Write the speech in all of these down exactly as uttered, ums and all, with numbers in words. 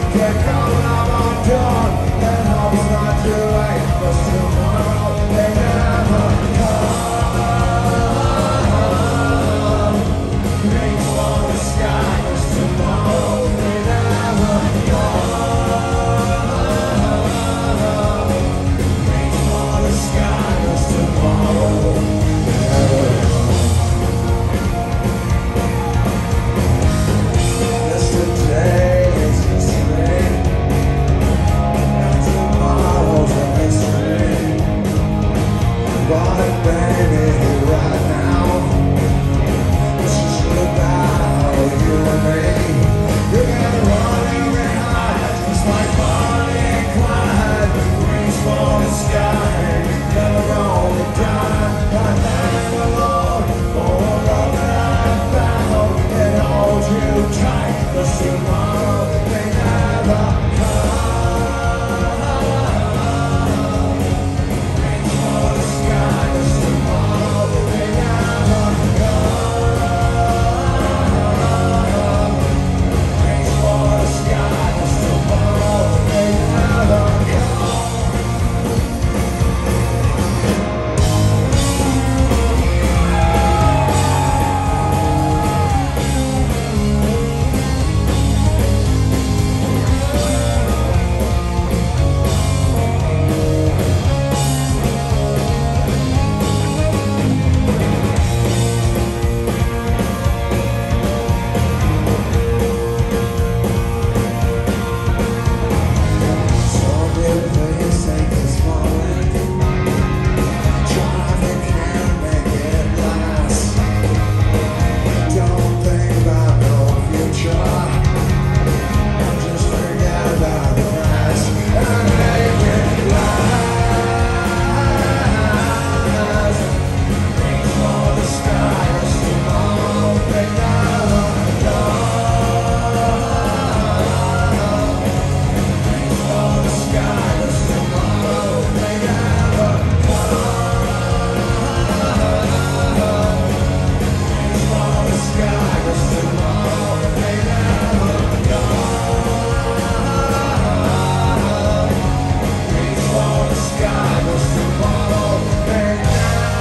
Can't come out on dawn, and hope it's not too late, 'cause tomorrow may never come. Reach for the sky, 'cause tomorrow may never come. Reach for the sky, 'cause tomorrow never comes. Yesterday is history, and tomorrow's a mystery. But baby, right now, this is about you and me. You gotta run every high, just like Bonnie and Clyde. Reach for the sky, never only die. I thank the Lord for the love that I found, and hold you tight, 'cause tomorrow may never come. Reach for the sky, 'cause tomorrow may never come. Reach for the sky, 'cause tomorrow may never come. Someday please take this moment. Traffic can't make it last. Don't think about no future. Just forget about the past and make it last. Reach for the sky, 'cause tomorrow may never come. Reach for the sky, 'cause tomorrow may never come. Reach for the sky, 'cause tomorrow may never come. Reach for the sky, 'cause tomorrow may never come.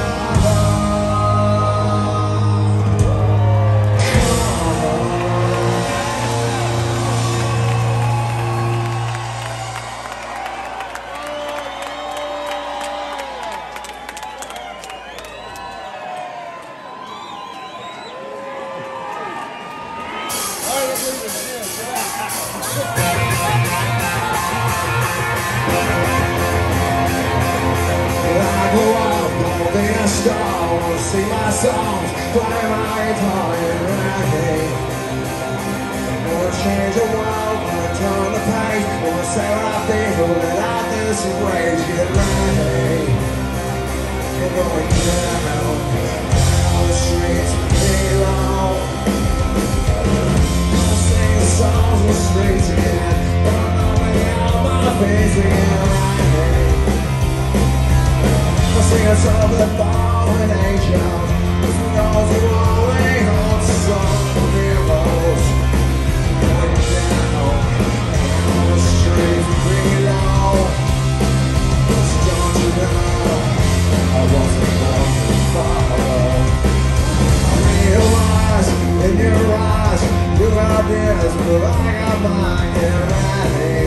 I go out holding a stone, sing my songs, play my guitar and reggae. Wanna change the world, wanna turn the page, wanna say what I feel, let out this rage, get ready. We're going down, down the streets, below. I'll sing the songs with strings again, but I'm coming out my face again, right? I'll sing us over the fallen angels, as we go to rolling on some heroes. Going down, down the streets below. 'Cause don't you know, I wasn't born to follow. I realize in your eyes, you got theirs, but I got mine, get ready.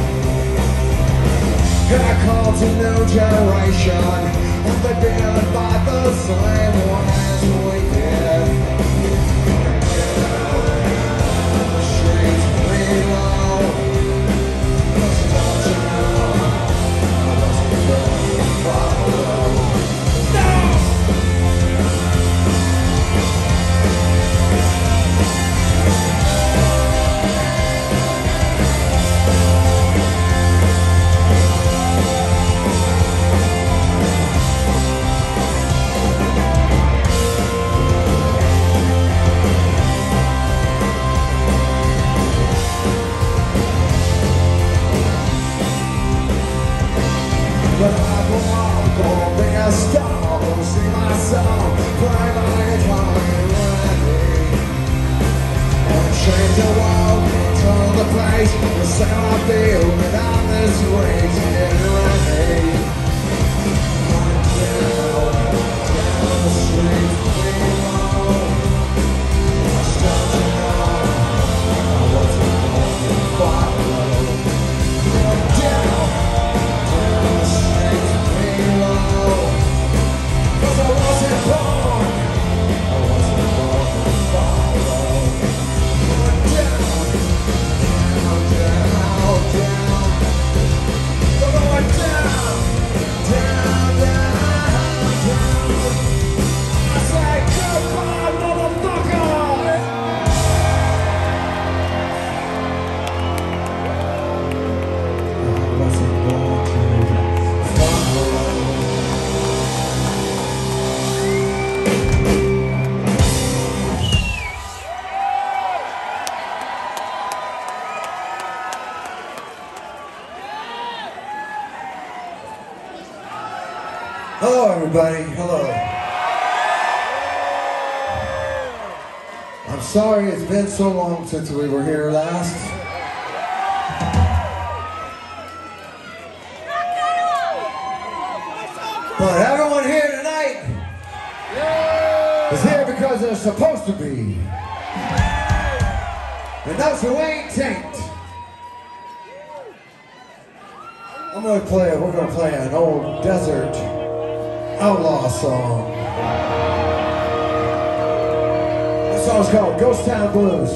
And I call to new generation, and they didn't fight the same way as we did. The streets below. 'Cause don't you know, I wasn't born to follow. No! That's how I feel without this raging rain. Running down, down the street below. I start to know I wasn't born to follow. Running down, down the street below. 'Cause I wasn't born, I wasn't born to follow. Running down, down, down, down. We're going down, down, down, down. I say goodbye, motherfucker. I wasn't born to follow. Hello, everybody. Hello. I'm sorry it's been so long since we were here last. But everyone here tonight is here because they're supposed to be. And those who ain't, tain't. I'm gonna play, we're gonna play an old desert outlaw song. This song's called Ghost Town Blues.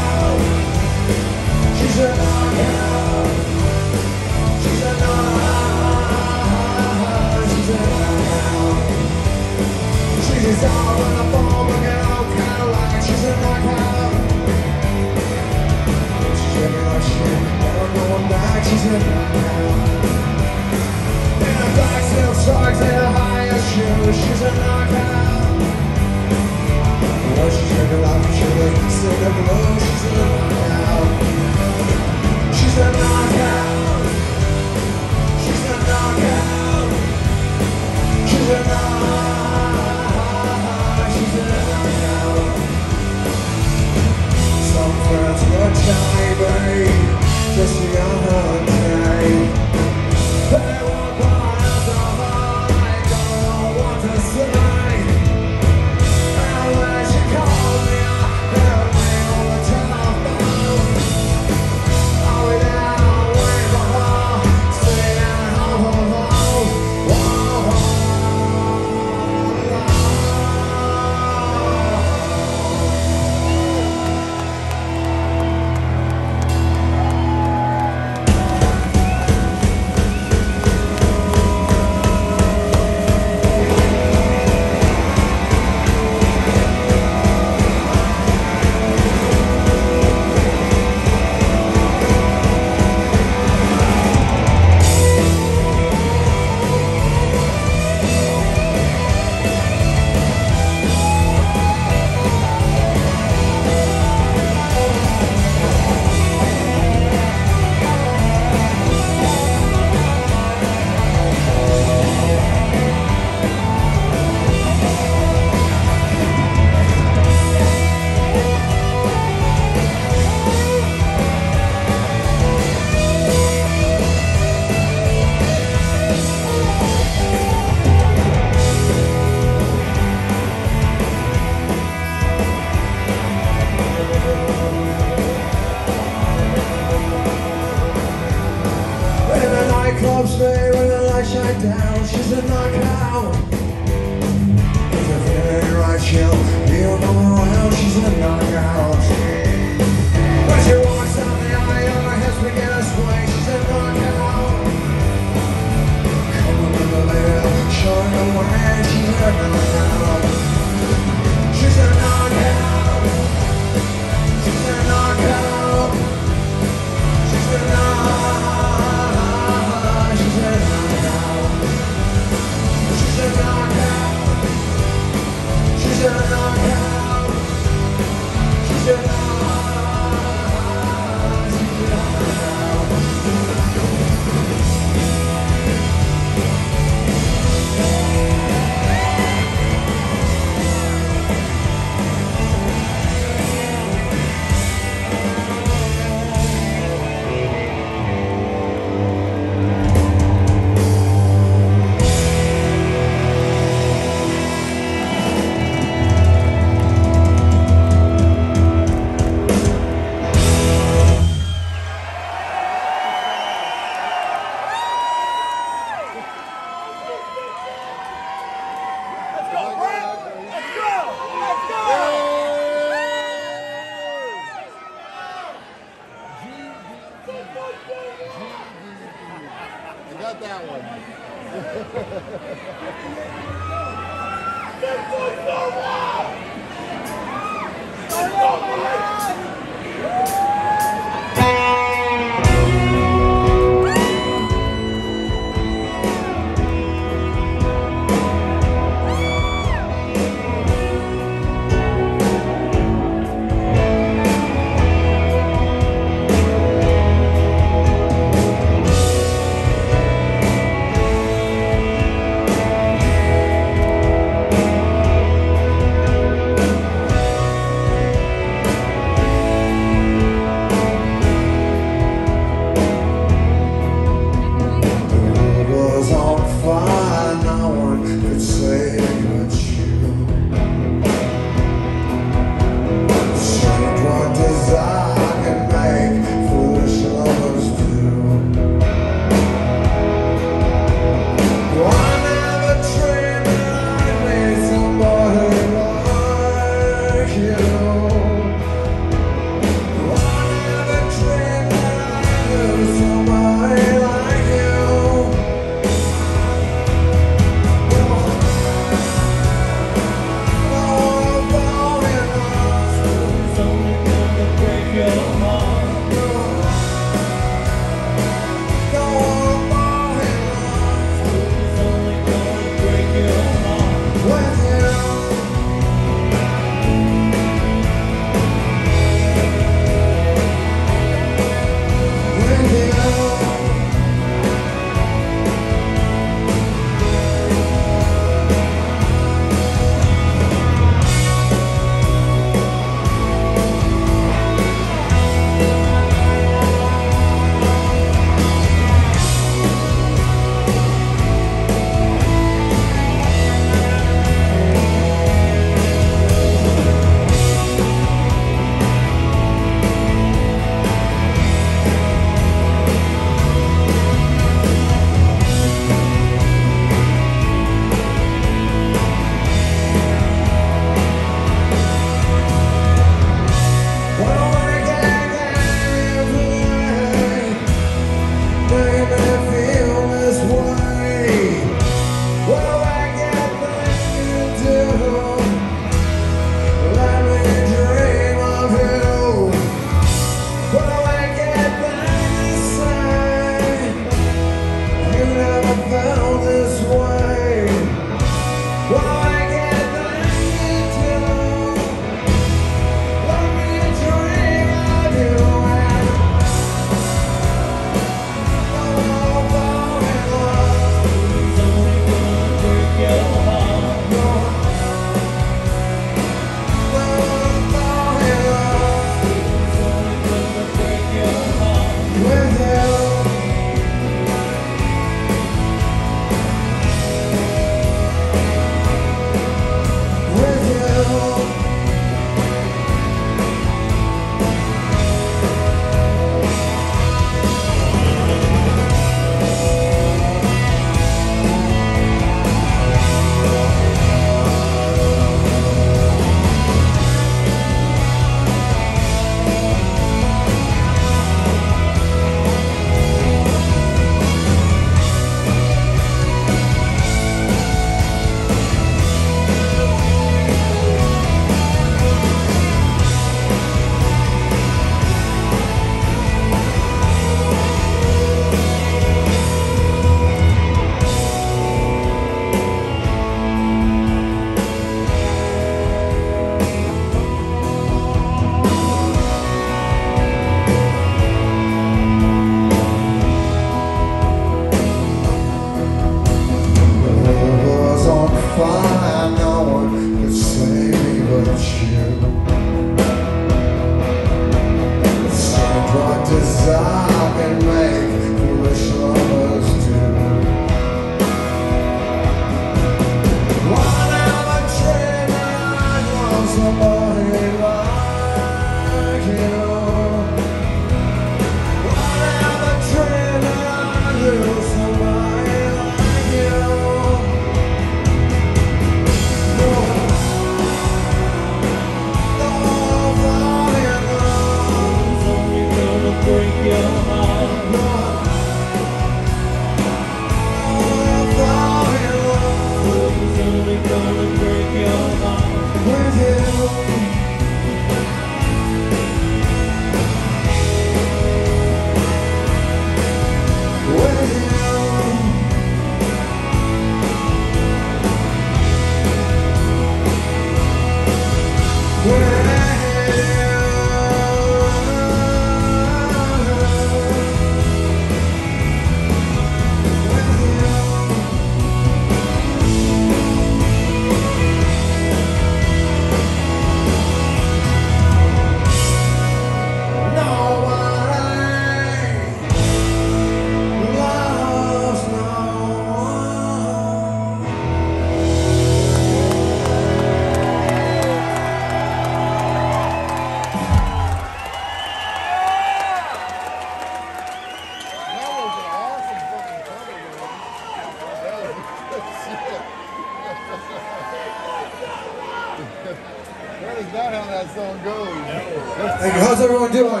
that song goes. Thank you. How's everyone doing?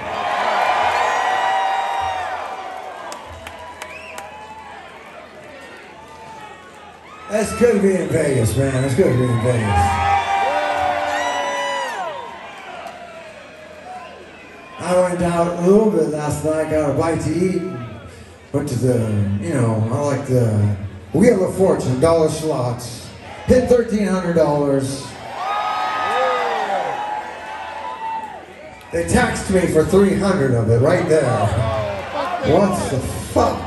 It's good to be in Vegas, man. It's good to be in Vegas. I went out a little bit last night, got a bite to eat, and went to the, you know, I like the Wheel of Fortune, dollar slots. Hit thirteen hundred dollars. They taxed me for three hundred of it right there. What the fuck?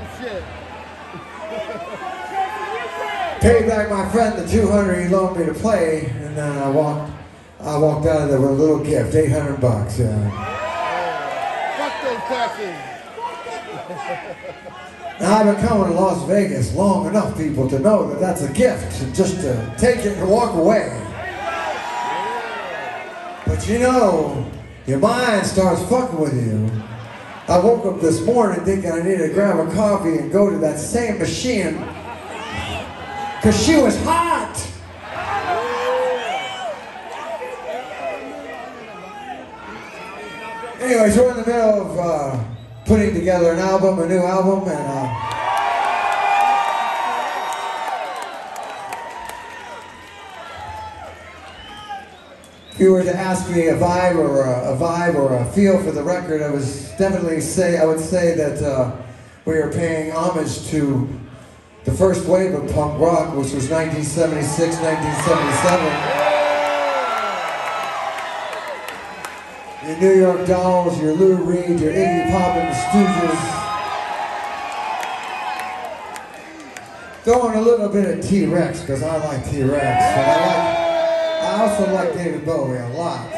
Paid back my friend the two hundred he loaned me to play, and then I walked I walked out of there with a little gift, eight hundred bucks. Yeah. Fuck those taxes. Now, I've been coming to Las Vegas long enough, people, to know that that's a gift, and just to take it and walk away. But you know, your mind starts fucking with you. I woke up this morning thinking I needed to grab a coffee and go to that same machine, because she was hot. Anyways, we're in the middle of uh, putting together an album, a new album, and uh, if you were to ask me a vibe or a, a vibe or a feel for the record, I was definitely say I would say that uh, we are paying homage to the first wave of punk rock, which was nineteen seventy-six, nineteen seventy-seven. Your New York Dolls, your Lou Reed, your Iggy Pop and the Stooges. Throwing a little bit of T-Rex, because I like T-Rex. And I, like, I also like David Bowie a lot.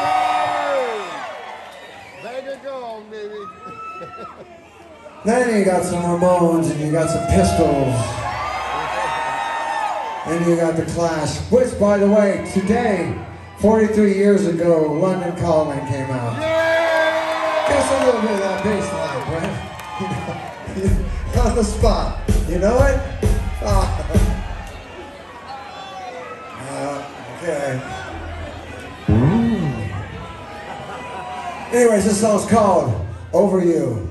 There you go, baby. Then you got some Ramones, and you got some Pistols. And you got the Clash, which, by the way, today, forty-three years ago, London Calling came out. Yeah! Just a little bit of that bass line, Brent. You know, on the spot. You know it? Oh. Uh, okay. Anyways, this song's called Over You.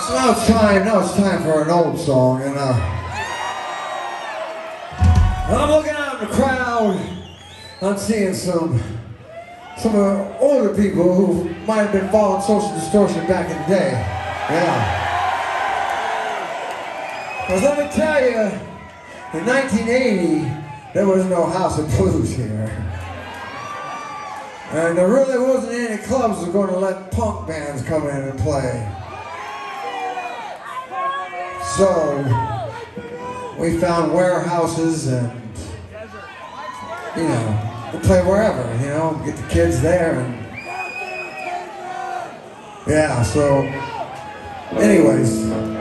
Now it's time, now it's time for an old song, and uh, I'm looking out in the crowd, I'm seeing some, some uh, older people who might have been following Social Distortion back in the day, yeah. Because let me tell you, in nineteen eighty, there was no House of Blues here. And there really wasn't any clubs that were going to let punk bands come in and play. So, we found warehouses and, you know, we play wherever, you know, get the kids there and, yeah, so, anyways,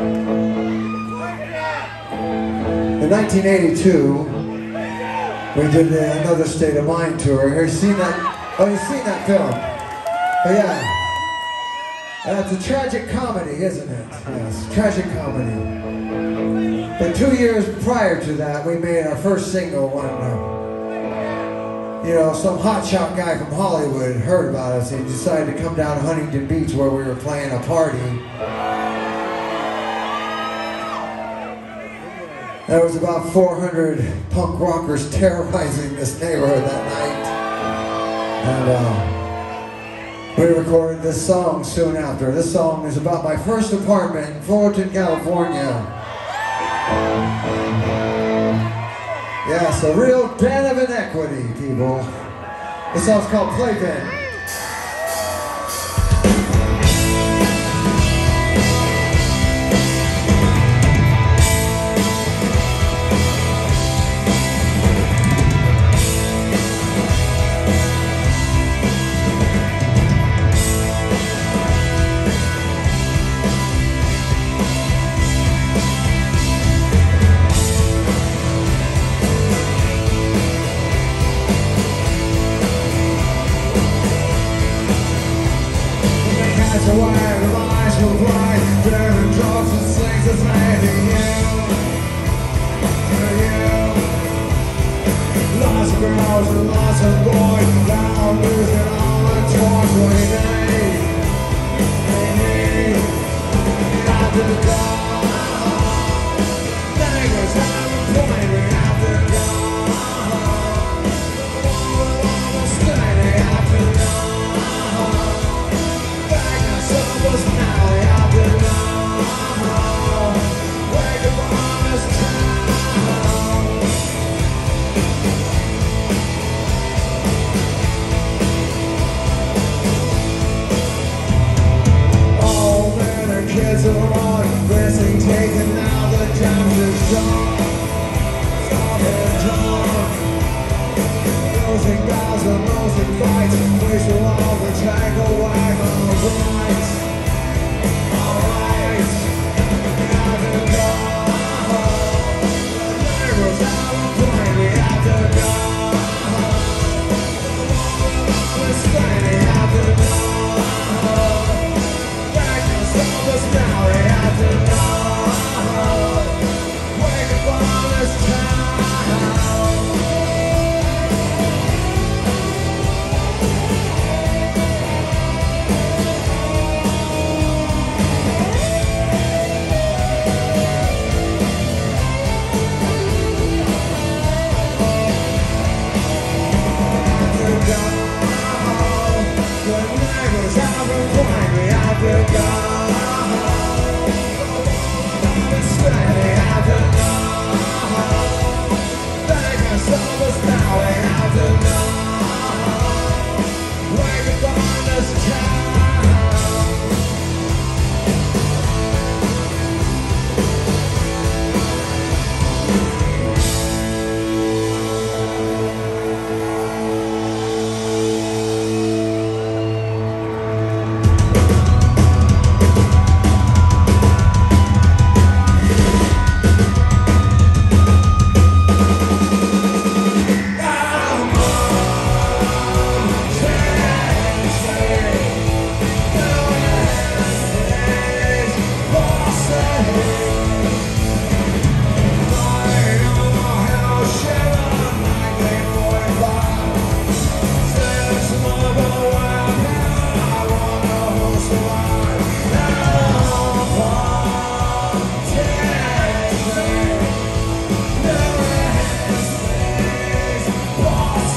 in nineteen eighty-two, we did uh, another State of Mind tour. Have you seen that? Oh, you've seen that film? Oh, yeah. That's a tragic comedy, isn't it? Yes, tragic comedy. But two years prior to that, we made our first single when, uh, you know, some hotshot guy from Hollywood heard about us and he decided to come down to Huntington Beach where we were playing a party. There was about four hundred punk rockers terrorizing this neighborhood that night. And uh, we recorded this song soon after. This song is about my first apartment in Fullerton, California. Yes, a real den of inequity, people. This song's called Playpen. So why the lies will blind, bearing drops and slings that's made in you, for you. Lots of girls and lots of boys, now I'm losing all the toys we need. We need out to go. Niggas have a point, we have to go. All the stay, they have to know. Now we have to know. Wake up on this town. All men and kids are on, blessing taken now, the damage is done. Stop it, done. Losing battles and losing fights, we shall all the take away our rights.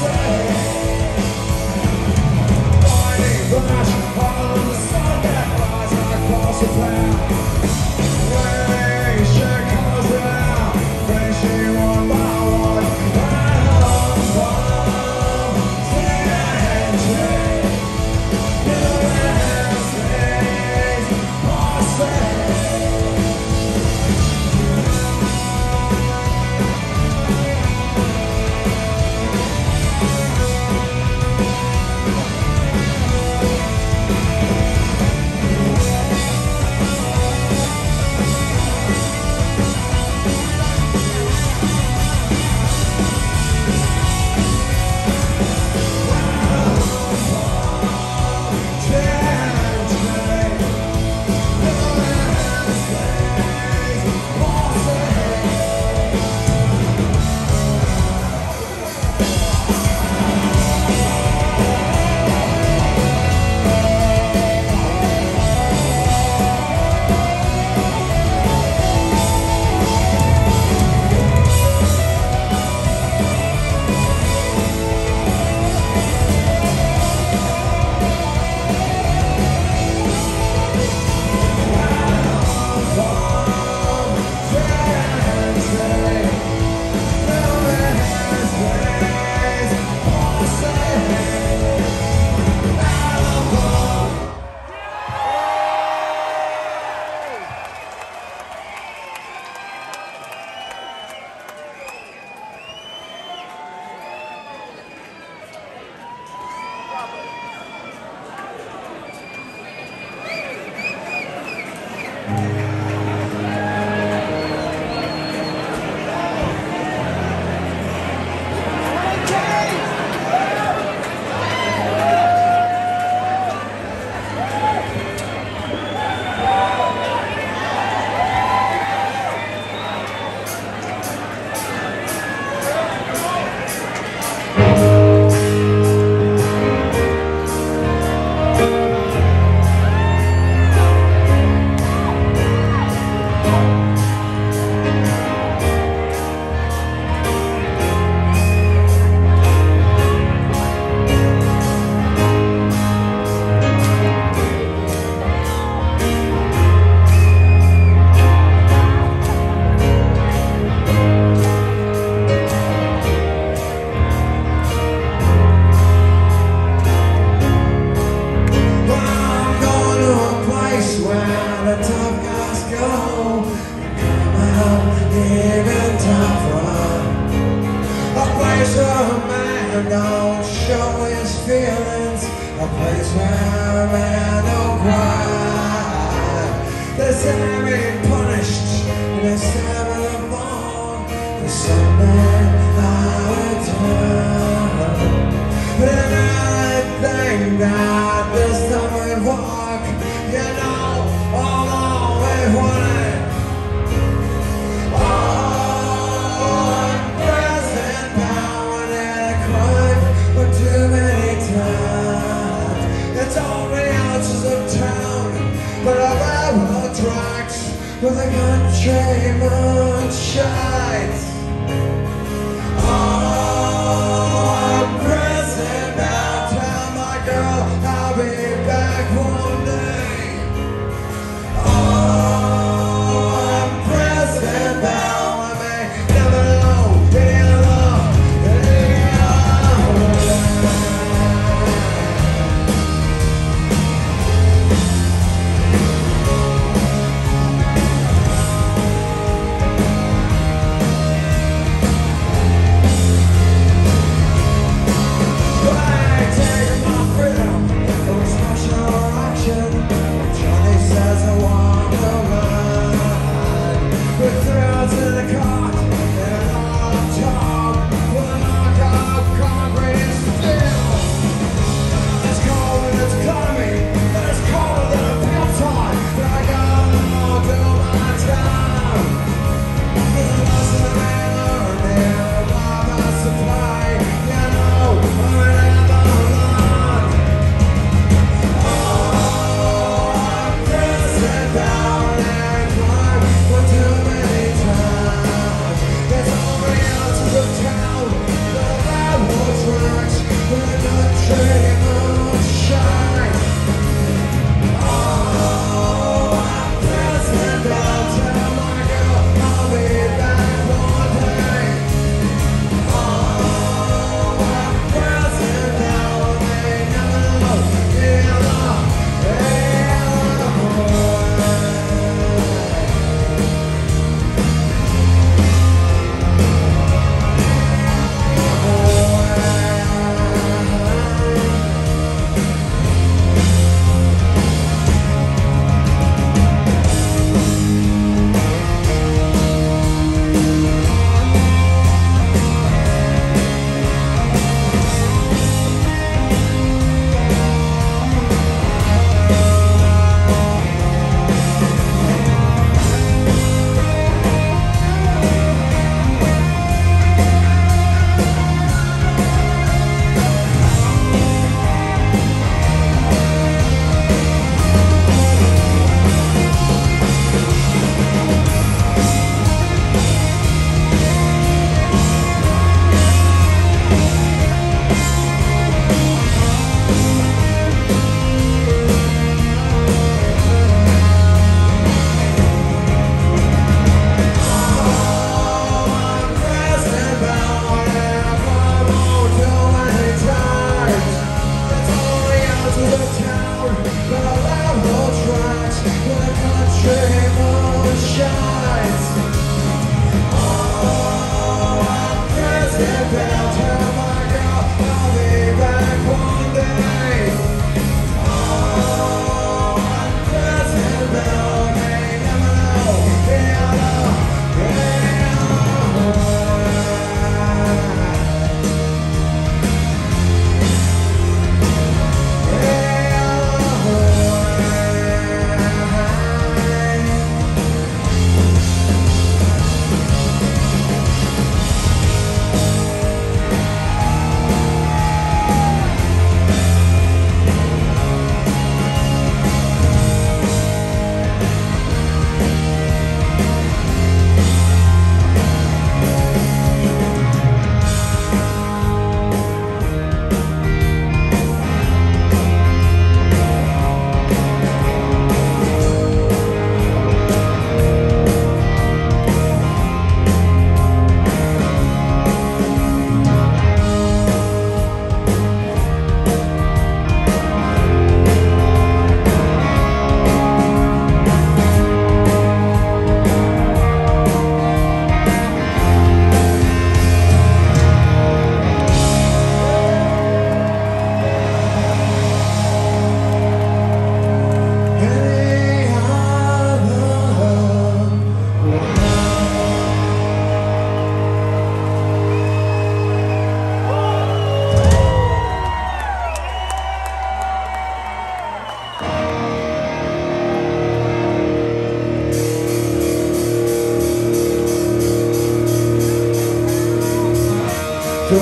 Thank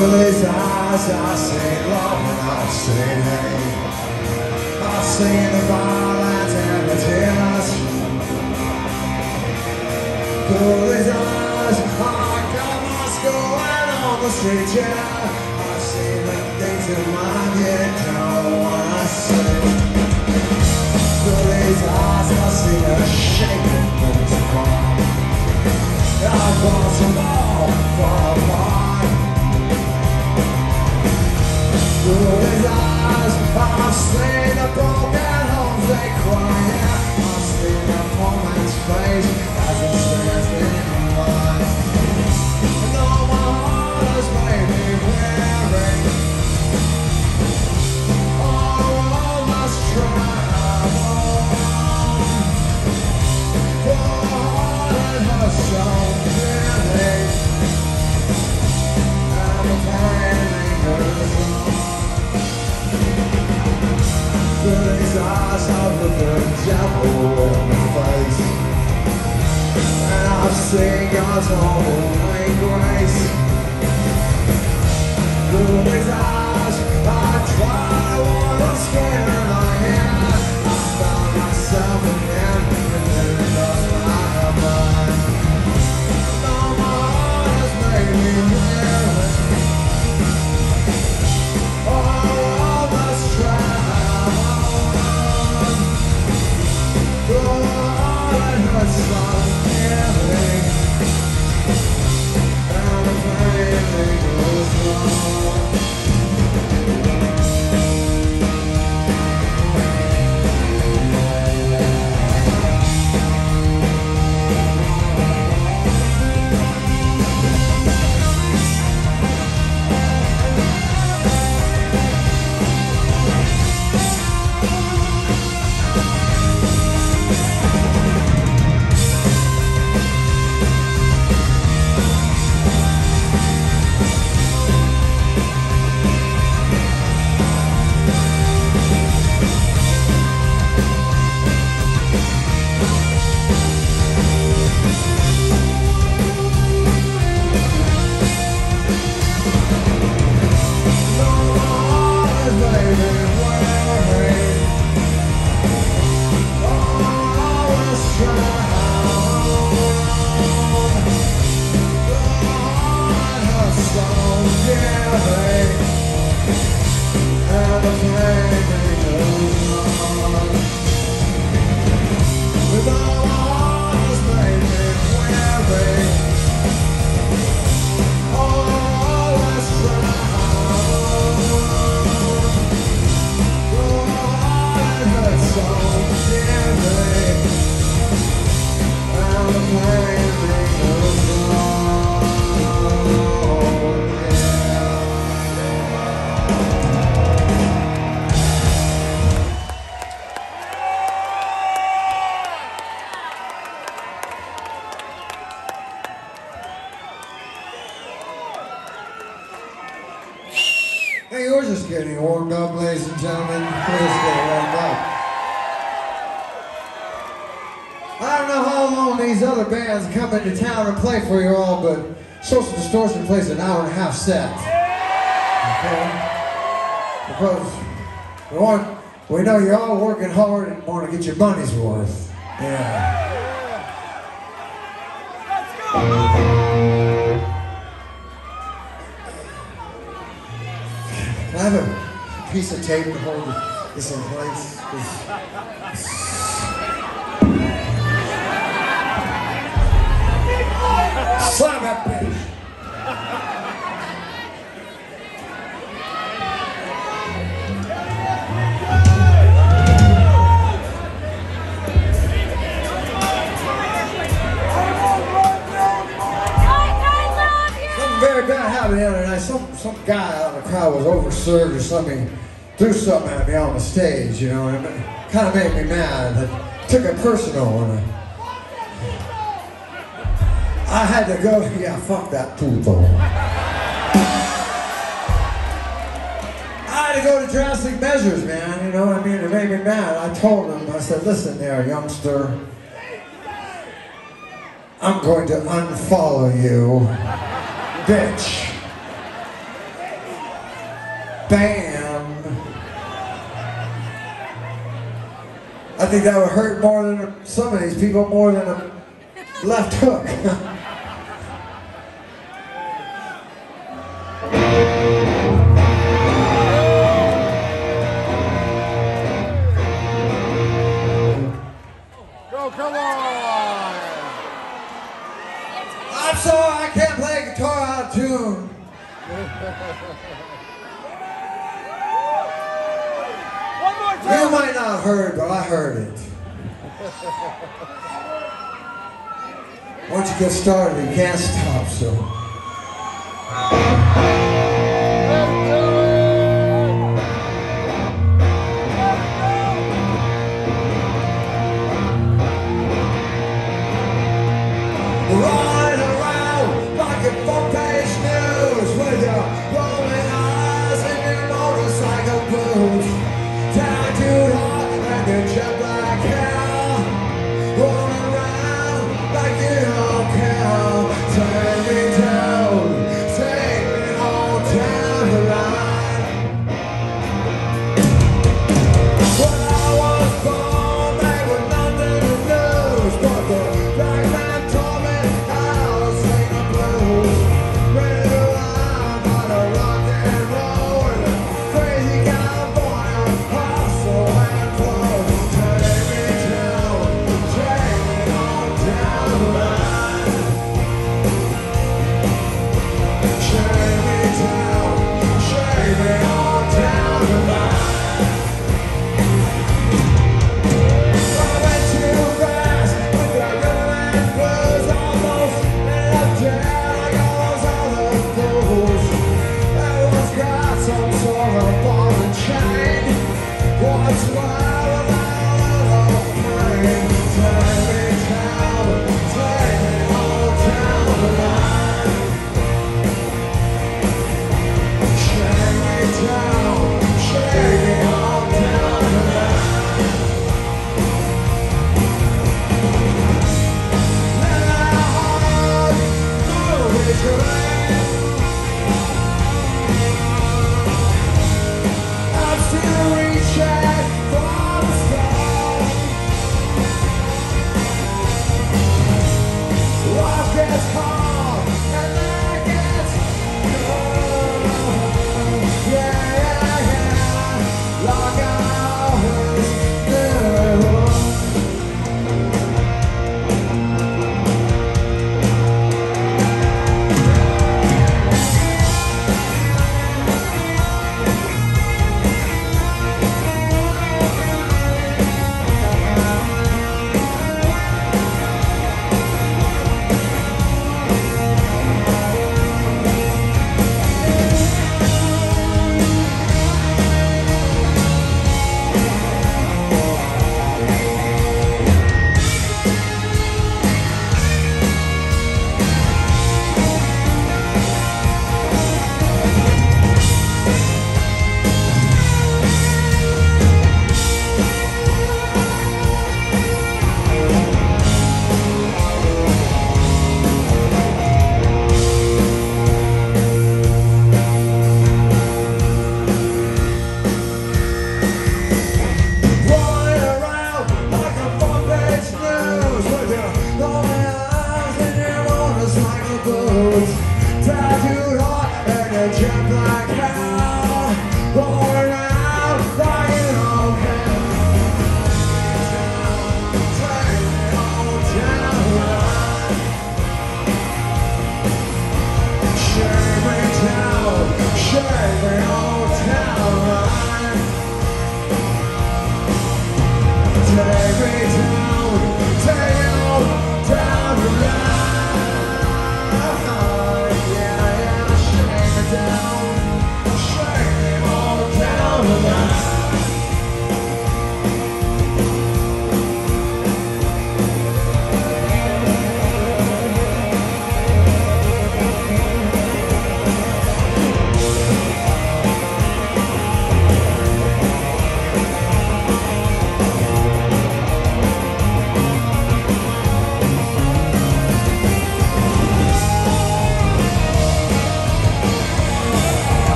Through these eyes I see love and I've seen hate. I've seen the violence and the tears. Through these eyes I got my going on the street, yeah. I've seen the things in my head, don't wanna see. Through these eyes I see a shaking things apart. I've watched them all fall apart. Through his eyes, I've seen the broken homes they cry. I've seen a woman's face as it stands in mine. And all my heart has made me weary. Oh, all must travel. For a heart that has so dearly. And the pain lingers on. Through these eyes I've looked the devil in the face. And I've seen God's holy grace. Through these eyes I try to understand my hand. I found myself again and then it does my mind. Now my heart has made me weary. Oh, all must try. Hey, we're just getting warmed up, ladies and gentlemen. We're just getting warmed up. I don't know how long these other bands come into town and play for you all, but Social Distortion plays an hour and a half set. Okay? Because we, want, we know you're all working hard and want to get your money's worth. Yeah. Let's go! Can I have a piece of tape to hold this in place? Slam that bitch! Something very bad happened the other night. Some, some guy out in the crowd was overserved or something, threw something at me on the stage, you know, and it kind of made me mad. I took it personal, and I, I had to go, yeah, fuck that puto. I had to go to drastic measures, man, you know what I mean? It made me mad. I told him, I said, listen there, youngster, I'm going to unfollow you, bitch. band. I think that would hurt more than some of these people, more than a left hook. Go, come on! I'm sorry, I can't play guitar out of tune. One more You time. might not have heard, but I heard it. Once you get started, you can't stop, so. Riding around like a front-page news with your rolling eyes and your motorcycle boots. Tattooed heart and your jet black hair. Rolling around like you don't care. Turn me down, take me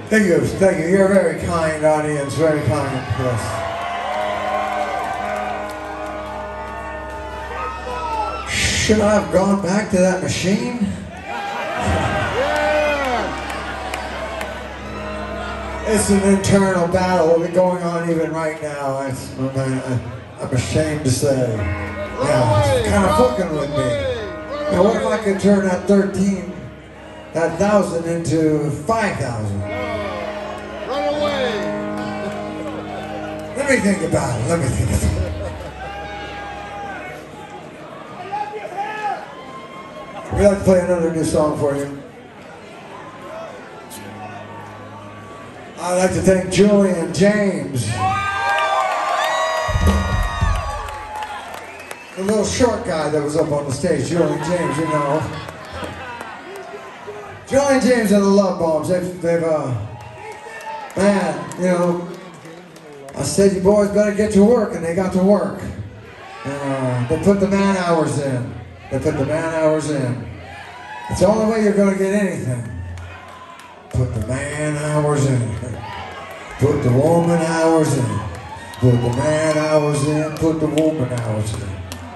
Thank you, thank you. You're a very kind audience, very kind. Yes. Should I have gone back to that machine? Yeah. It's an internal battle going on even right now. It's, I'm ashamed to say. Yeah, it's kind of fucking with me. Now, what if I could turn that thirteen, that thousand into five thousand? Run away. Let me think about it. Let me think about it. We'd like to play another new song for you. I'd like to thank Julian James. The little short guy that was up on the stage, Julian James, you know. Julian James and the Love Bombs, they've, they've uh, man, you know, I said you boys better get to work, and they got to work. And uh, they put the man hours in. They put the man hours in. It's the only way you're going to get anything. Put the man hours in. Put the woman hours in. Put the man hours in. Put the woman hours in.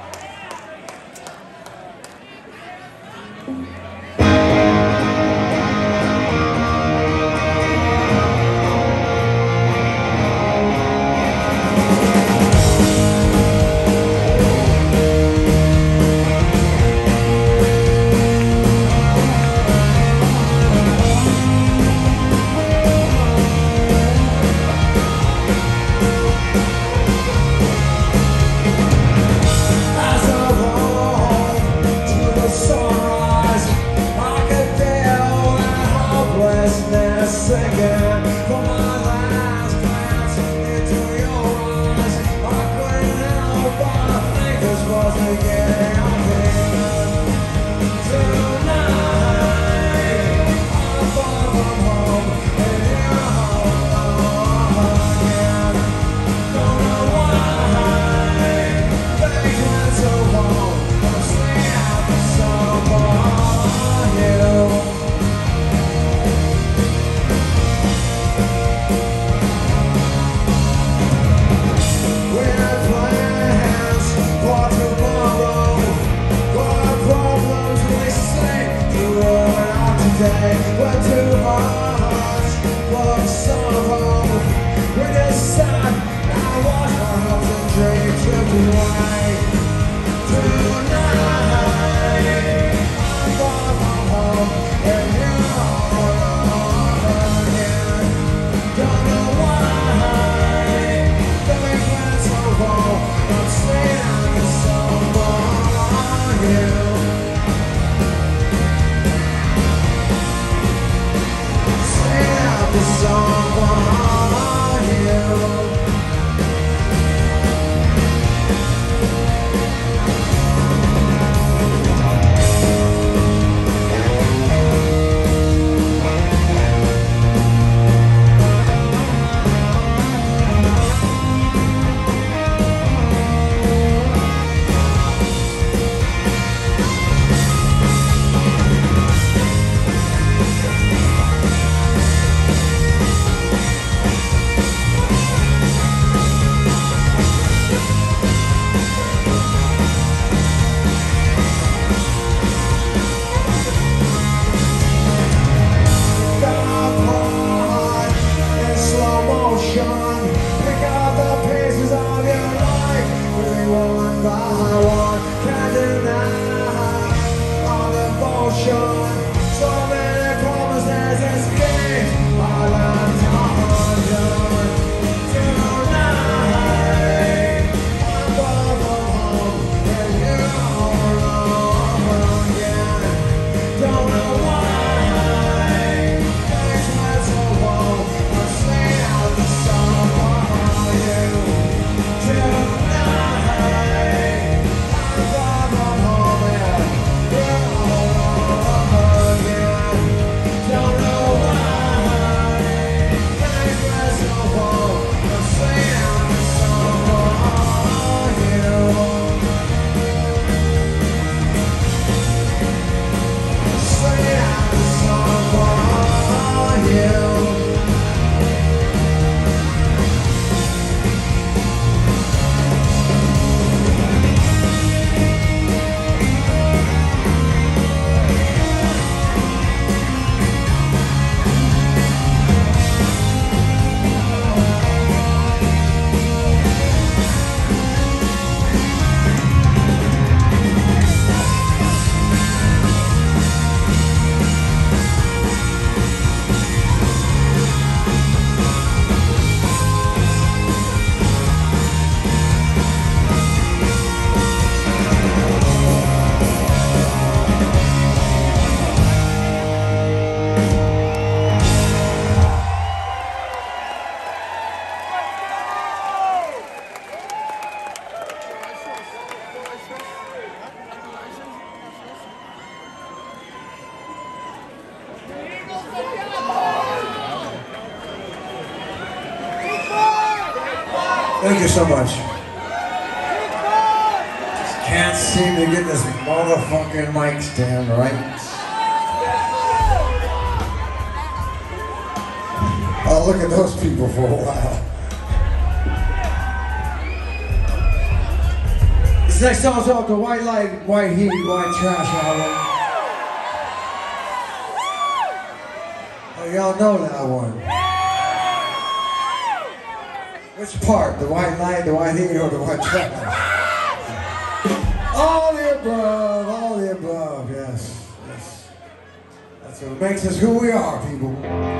We're two hearts, one sorrow. We decide now what our hopes and dreams will be like. Tonight, I'm far from home, and you're all alone again. Don't know why, things went so wrong. I'm staying out with someone new. The song for you. Thank you so much. Can't seem to get this motherfucking mic stand right. I'll look at those people for a while. This next song's off the White Light, White Heat, White Trash album. Oh, y'all know that one. Which part? The white light, the white heat, or the white trash? All the above, all the above, yes, yes. That's what makes us who we are, people.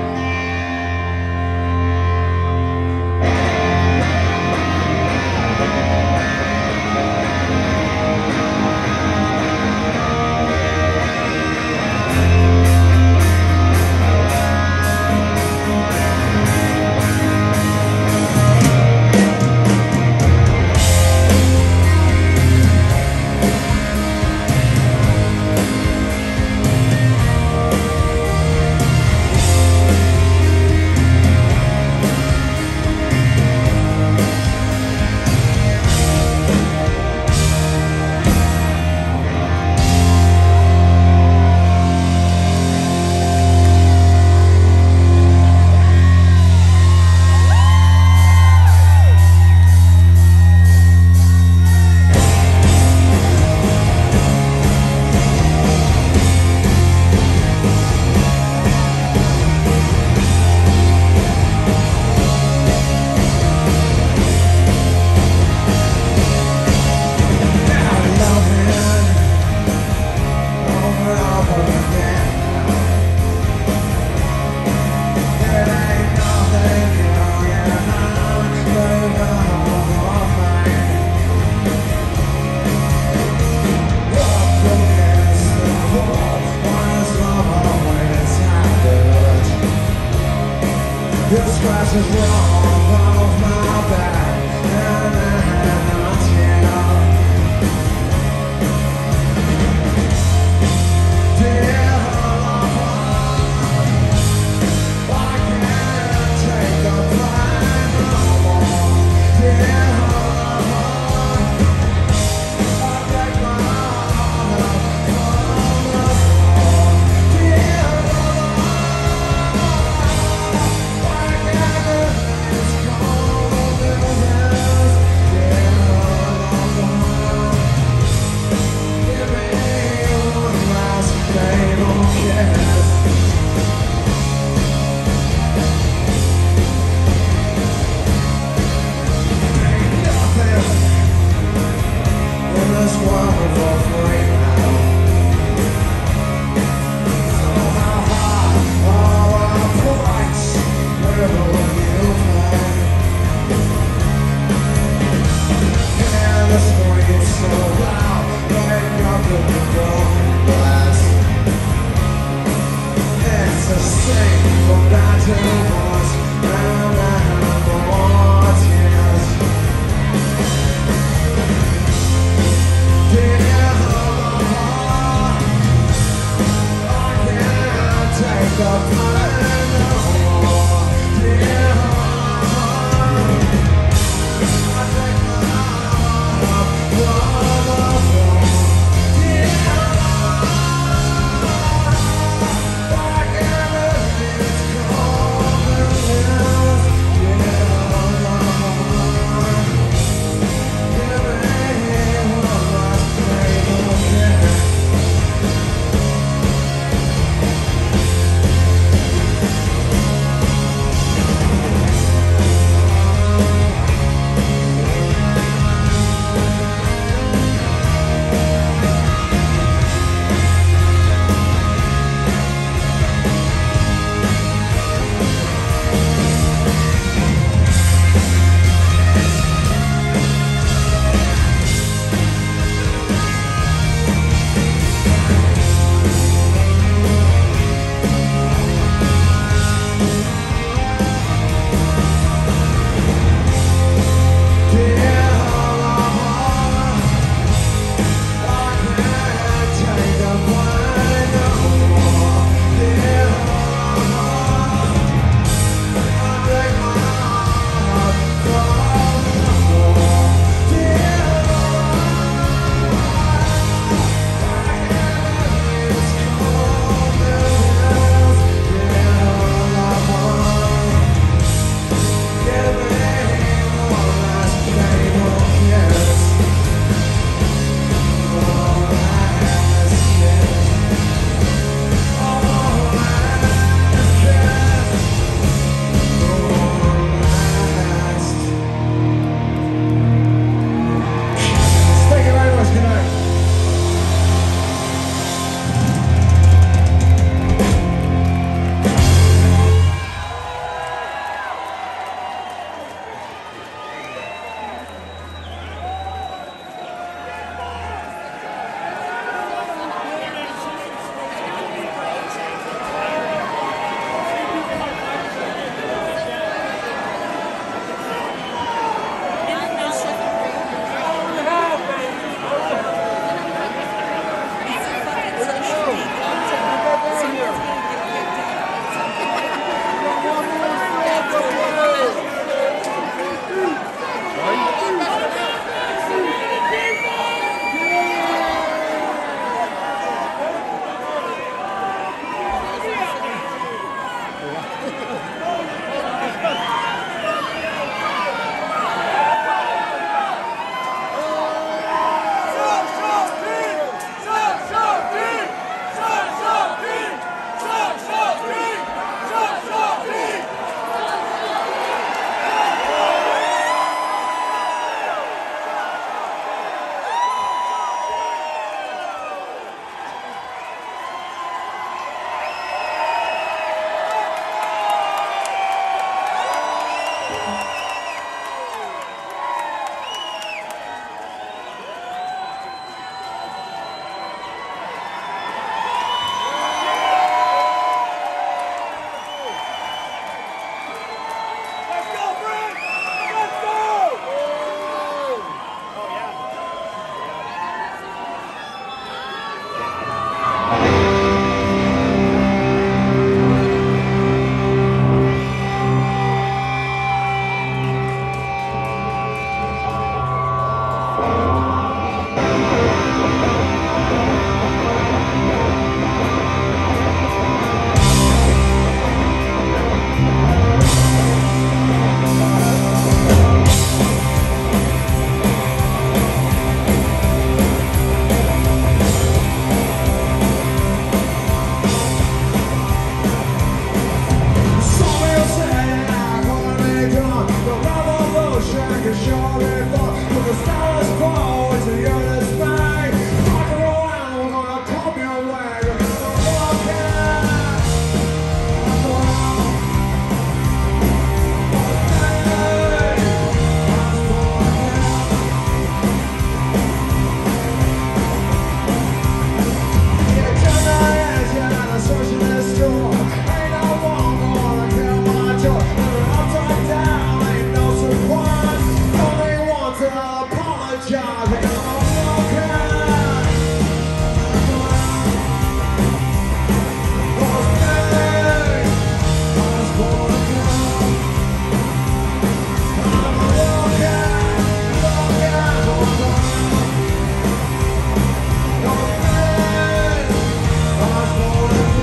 This scratch is wrong off my back, and I have not seen up. Dear heart, I can't take the blame no more. Dear heart, I break my heart from the floor. Dear heart, I can't can surely fall. With the status quo into your dismay. Rock and roll out, we're gonna come your way. We're gonna walk in. Walk around. Socialist door, ain't no one gonna kill my joy. Never upside down, ain't no surprise. Only want to apologize. We're gonna walk in. Was made, I was born again. I'm walking, walking, walking. Was made, I was born again.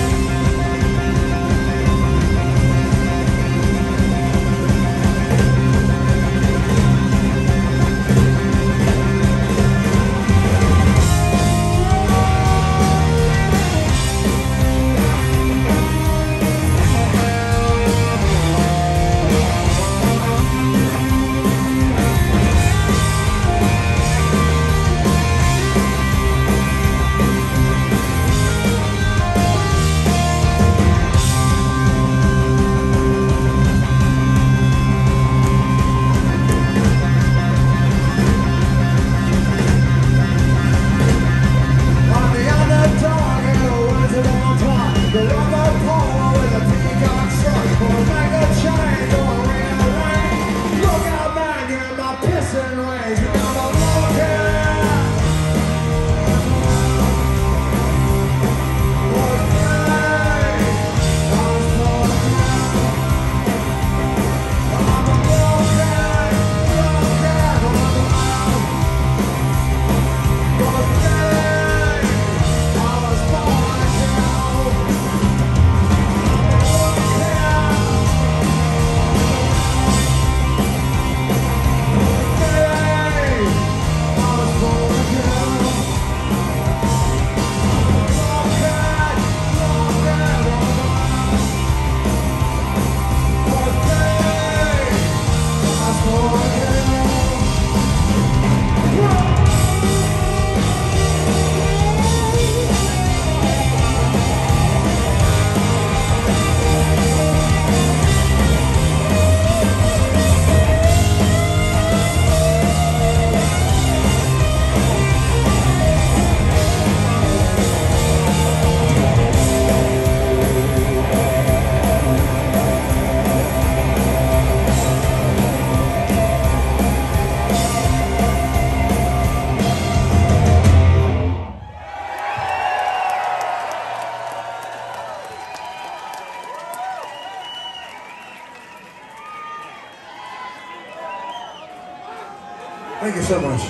Thank you so much.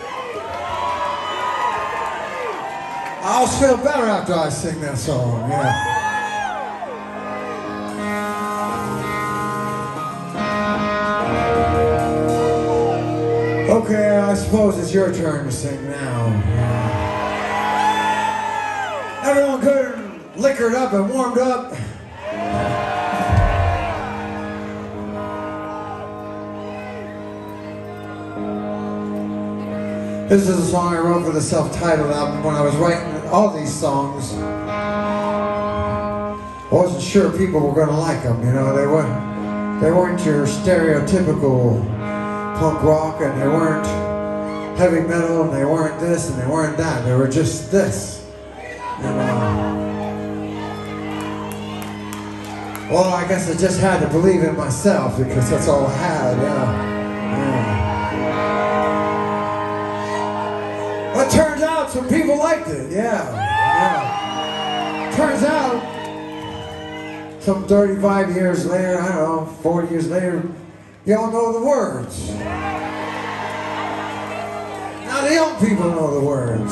I always feel better after I sing that song, yeah. Okay, I suppose it's your turn to sing now. Everyone good and liquored up and warmed up? This is a song I wrote for the self-titled album. When I was writing all these songs, I wasn't sure people were going to like them. You know, they weren't, they weren't your stereotypical punk rock, and they weren't heavy metal, and they weren't this, and they weren't that. They were just this. You know. Well, I guess I just had to believe in myself because that's all I had. Yeah. Yeah. But turns out some people liked it, yeah, yeah. Turns out, some thirty-five years later, I don't know, forty years later, y'all know the words. Now the young people know the words.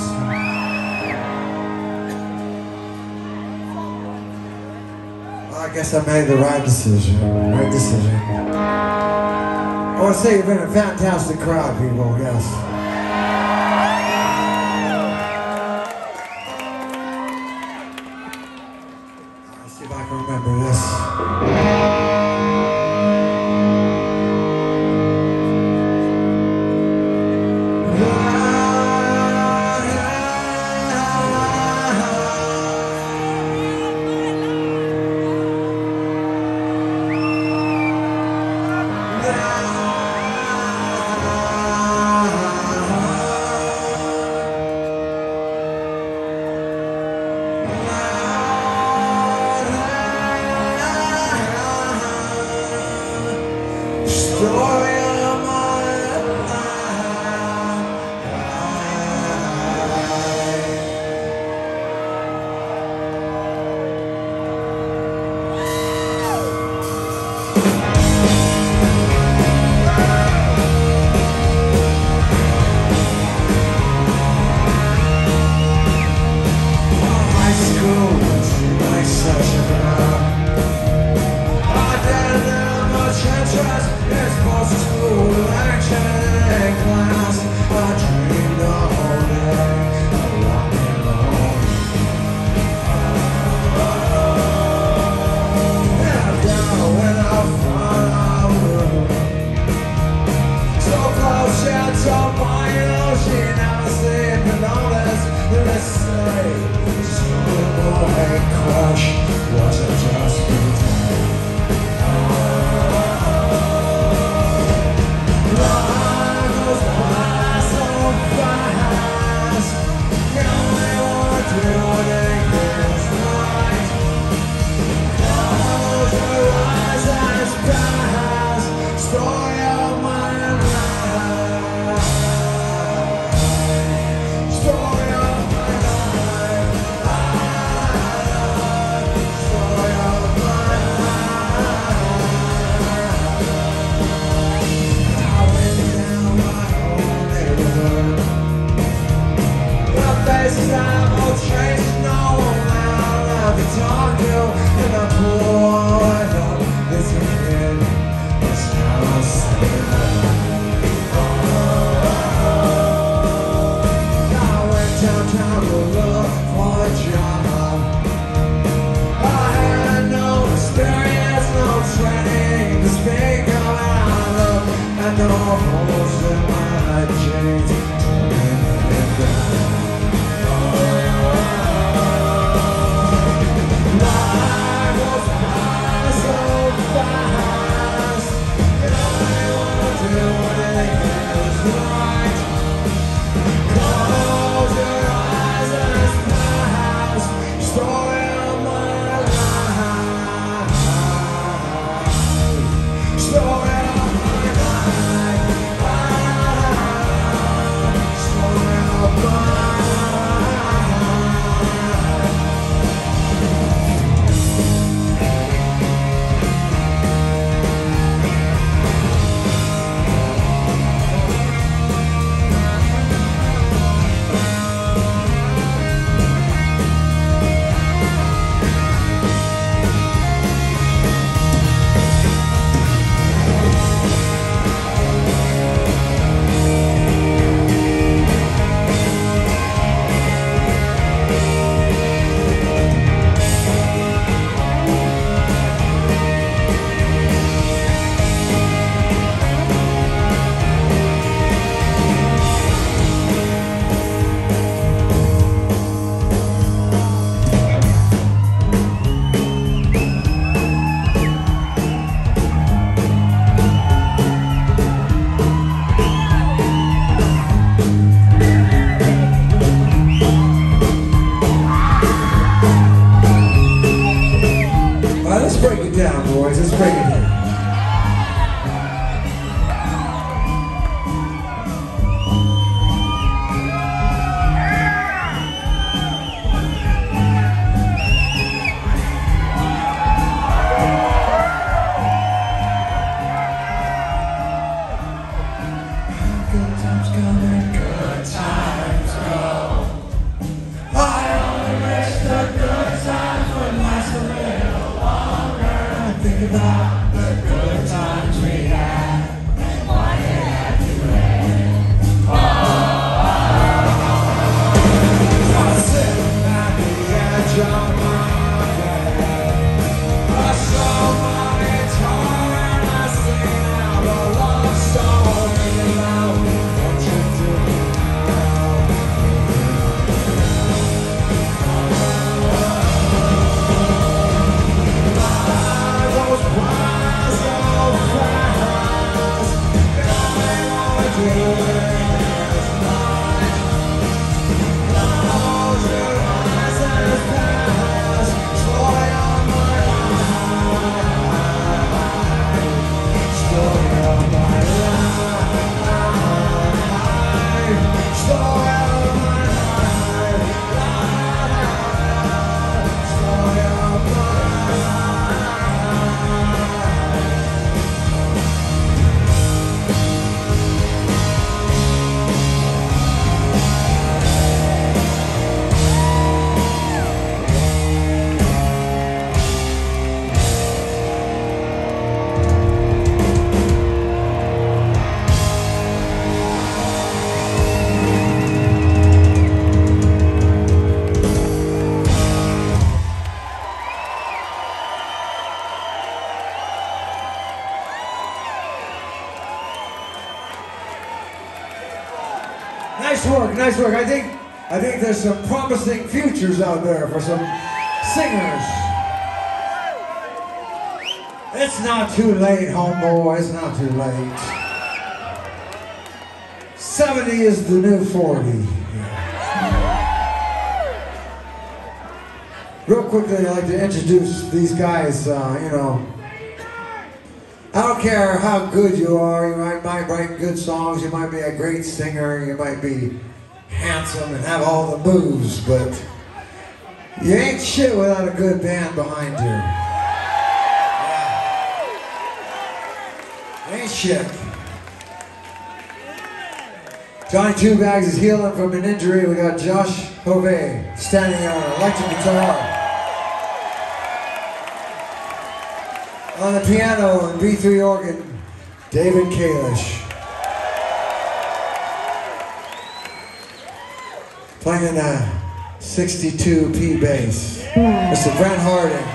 Well, I guess I made the right decision, right decision. I want to say you've been a fantastic crowd, people, yes. See if I can remember this. she never seemed to notice the mistake. Schoolboy crush wasn't just pretend. Life goes by so fast. You only want to do things right. Close your eyes and it's past. Story of my life. Story of my life. Story of my life. I went down my only road. The faces have no trace, no one I'll ever talk to. And I pulled up this kid. It's how I say I went downtown to look for a job. I had no experience, no training to speak of. And I looked at the holes in my jeans, turning it down. Life goes by so fast. You only wanna do things right. Close your eyes and it's past. Story of my life. Story of my life. Story of my life. All right, let's break it down, boys. Let's break it down. Good times coming, good times go. I only wish the good times would last a little longer. Think about the good times we had and why it had to end. Oh, I sit at the edge of my bed. I saw my time, I sing out a love story about what you do now. Life goes by so fast. You only wanna do things right. Close your eyes and it's past. Story of my life. Story of my life. Story of my life. Story of my life. Nice work, nice work. I think, I think there's some promising futures out there for some singers. It's not too late, homeboy, it's not too late. seventy is the new forty. Real quickly, I'd like to introduce these guys, uh, you know. I don't care how good you are, you might, might write good songs, you might be a great singer, you might be handsome and have all the moves, but you ain't shit without a good band behind you. Yeah. You ain't shit. Johnny Two Bags is healing from an injury. We got Josh Hovey standing on an electric guitar. On the piano and B three organ, David Kalish. Playing a sixty-two P bass, Mister Brent Harding.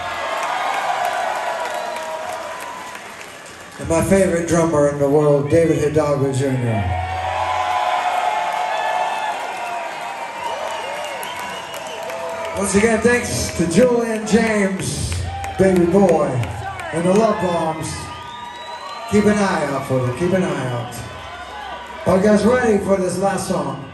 And my favorite drummer in the world, David Hidalgo Junior Once again, thanks to Julian James, baby boy, and the Love Bombs. Keep an eye out for them, keep an eye out. Are you guys ready for this last song?